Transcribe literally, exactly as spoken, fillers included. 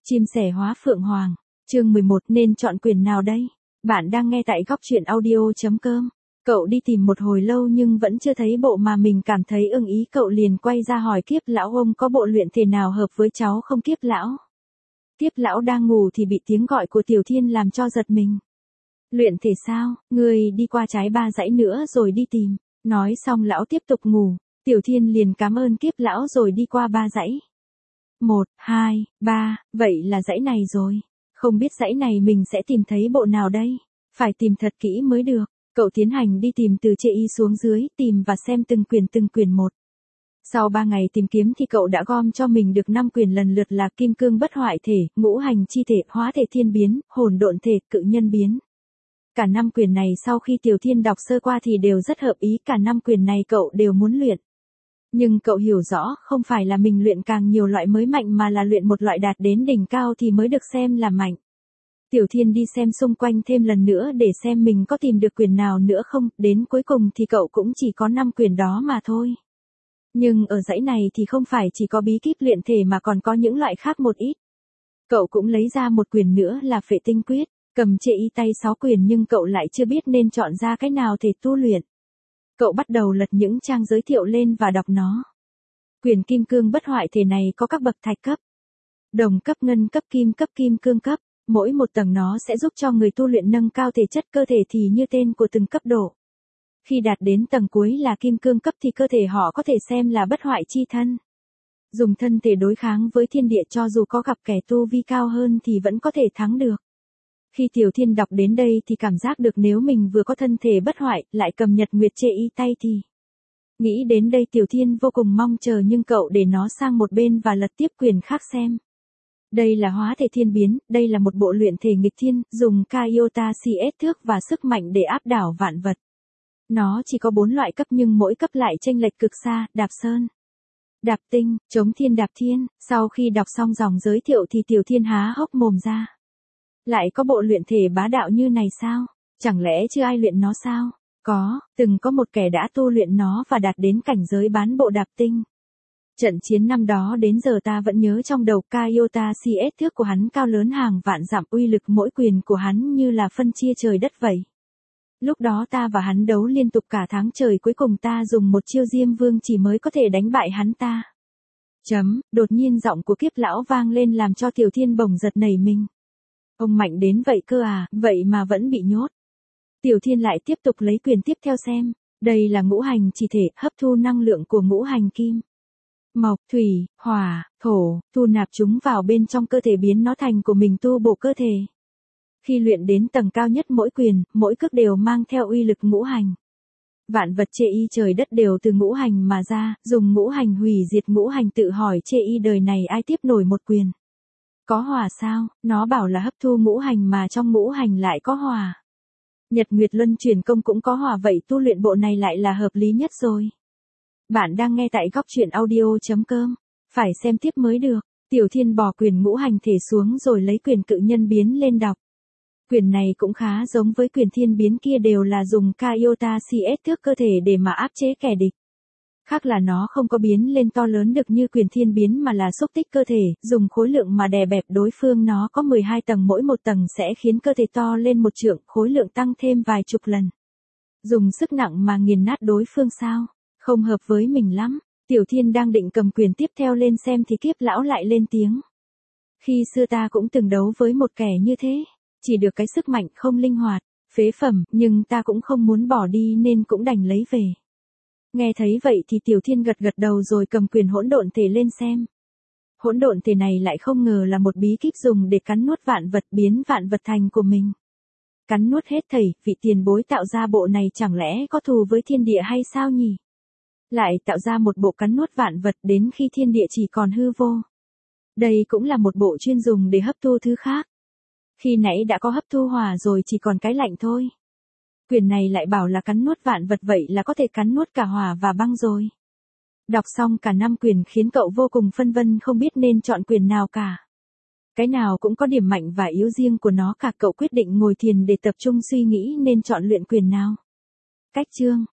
Chim sẻ hóa phượng hoàng, chương mười một nên chọn quyền nào đây? Bạn đang nghe tại góc truyện audio.com. Cậu đi tìm một hồi lâu nhưng vẫn chưa thấy bộ mà mình cảm thấy ưng ý, cậu liền quay ra hỏi Kiếp lão ông có bộ luyện thể nào hợp với cháu không Kiếp lão? Kiếp lão đang ngủ thì bị tiếng gọi của Tiểu Thiên làm cho giật mình. Luyện thể sao, ngươi đi qua trái ba dãy nữa rồi đi tìm. Nói xong lão tiếp tục ngủ, Tiểu Thiên liền cảm ơn Kiếp lão rồi đi qua ba dãy. Một, hai, ba, vậy là dãy này rồi. Không biết dãy này mình sẽ tìm thấy bộ nào đây? Phải tìm thật kỹ mới được. Cậu tiến hành đi tìm từ chê y xuống dưới, tìm và xem từng quyền từng quyền một. Sau ba ngày tìm kiếm thì cậu đã gom cho mình được năm quyền lần lượt là kim cương bất hoại thể, ngũ hành chi thể, hóa thể thiên biến, hồn độn thể, cự nhân biến. Cả năm quyền này sau khi Tiểu Thiên đọc sơ qua thì đều rất hợp ý, cả năm quyền này cậu đều muốn luyện. Nhưng cậu hiểu rõ, không phải là mình luyện càng nhiều loại mới mạnh mà là luyện một loại đạt đến đỉnh cao thì mới được xem là mạnh. Tiểu Thiên đi xem xung quanh thêm lần nữa để xem mình có tìm được quyền nào nữa không, đến cuối cùng thì cậu cũng chỉ có năm quyền đó mà thôi. Nhưng ở dãy này thì không phải chỉ có bí kíp luyện thể mà còn có những loại khác một ít. Cậu cũng lấy ra một quyền nữa là Phệ Tinh Quyết, cầm chê y tay sáu quyền nhưng cậu lại chưa biết nên chọn ra cái nào thể tu luyện. Cậu bắt đầu lật những trang giới thiệu lên và đọc nó. Quyền kim cương bất hoại thể này có các bậc thạch cấp. Đồng cấp, ngân cấp, kim cấp, kim cương cấp. Mỗi một tầng nó sẽ giúp cho người tu luyện nâng cao thể chất cơ thể thì như tên của từng cấp độ. Khi đạt đến tầng cuối là kim cương cấp thì cơ thể họ có thể xem là bất hoại chi thân. Dùng thân thể đối kháng với thiên địa, cho dù có gặp kẻ tu vi cao hơn thì vẫn có thể thắng được. Khi Tiểu Thiên đọc đến đây thì cảm giác được nếu mình vừa có thân thể bất hoại, lại cầm nhật nguyệt chê y tay thì... Nghĩ đến đây Tiểu Thiên vô cùng mong chờ nhưng cậu để nó sang một bên và lật tiếp quyền khác xem. Đây là hóa thể thiên biến, đây là một bộ luyện thể nghịch thiên, dùng Kaiota xê ét thước và sức mạnh để áp đảo vạn vật. Nó chỉ có bốn loại cấp nhưng mỗi cấp lại chênh lệch cực xa, đạp sơn, đạp tinh, chống thiên đạp thiên. Sau khi đọc xong dòng giới thiệu thì Tiểu Thiên há hốc mồm ra. Lại có bộ luyện thể bá đạo như này sao? Chẳng lẽ chưa ai luyện nó sao? Có, từng có một kẻ đã tu luyện nó và đạt đến cảnh giới bán bộ đạp tinh. Trận chiến năm đó đến giờ ta vẫn nhớ trong đầu, Kaiota xê ét thước của hắn cao lớn hàng vạn dặm, uy lực mỗi quyền của hắn như là phân chia trời đất vậy. Lúc đó ta và hắn đấu liên tục cả tháng trời, cuối cùng ta dùng một chiêu Diêm Vương chỉ mới có thể đánh bại hắn ta. Chấm, đột nhiên giọng của Kiếp lão vang lên làm cho Tiểu Thiên bồng giật nảy mình. Ông mạnh đến vậy cơ à, vậy mà vẫn bị nhốt. Tiểu Thiên lại tiếp tục lấy quyền tiếp theo xem. Đây là ngũ hành chi thể, hấp thu năng lượng của ngũ hành kim, mộc, thủy, hỏa, thổ, thu nạp chúng vào bên trong cơ thể biến nó thành của mình, tu bổ cơ thể. Khi luyện đến tầng cao nhất mỗi quyền, mỗi cước đều mang theo uy lực ngũ hành. Vạn vật chê y trời đất đều từ ngũ hành mà ra, dùng ngũ hành hủy diệt ngũ hành, tự hỏi chê y đời này ai tiếp nổi một quyền. Có hỏa sao? Nó bảo là hấp thu ngũ hành mà trong ngũ hành lại có hỏa. Nhật Nguyệt Luân Chuyển Công cũng có hỏa, vậy tu luyện bộ này lại là hợp lý nhất rồi. Bạn đang nghe tại góc truyện audio.com. Phải xem tiếp mới được. Tiểu Thiên bỏ quyền ngũ hành thể xuống rồi lấy quyền cự nhân biến lên đọc. Quyền này cũng khá giống với quyền thiên biến kia, đều là dùng Kaiota xê ét thước cơ thể để mà áp chế kẻ địch. Khác là nó không có biến lên to lớn được như quyền thiên biến mà là xúc tích cơ thể, dùng khối lượng mà đè bẹp đối phương. Nó có mười hai tầng, mỗi một tầng sẽ khiến cơ thể to lên một trượng, khối lượng tăng thêm vài chục lần. Dùng sức nặng mà nghiền nát đối phương sao? Không hợp với mình lắm. Tiểu Thiên đang định cầm quyền tiếp theo lên xem thì Kiếp lão lại lên tiếng. Khi xưa ta cũng từng đấu với một kẻ như thế, chỉ được cái sức mạnh không linh hoạt, phế phẩm, nhưng ta cũng không muốn bỏ đi nên cũng đành lấy về. Nghe thấy vậy thì Tiểu Thiên gật gật đầu rồi cầm quyền hỗn độn thể lên xem. Hỗn độn thể này lại không ngờ là một bí kíp dùng để cắn nuốt vạn vật, biến vạn vật thành của mình. Cắn nuốt hết thảy, vị tiền bối tạo ra bộ này chẳng lẽ có thù với thiên địa hay sao nhỉ? Lại tạo ra một bộ cắn nuốt vạn vật đến khi thiên địa chỉ còn hư vô. Đây cũng là một bộ chuyên dùng để hấp thu thứ khác. Khi nãy đã có hấp thu hỏa rồi, chỉ còn cái lạnh thôi. Quyền này lại bảo là cắn nuốt vạn vật, vậy là có thể cắn nuốt cả hỏa và băng rồi. Đọc xong cả năm quyền khiến cậu vô cùng phân vân, không biết nên chọn quyền nào cả. Cái nào cũng có điểm mạnh và yếu riêng của nó cả, cậu quyết định ngồi thiền để tập trung suy nghĩ nên chọn luyện quyền nào. Cách chương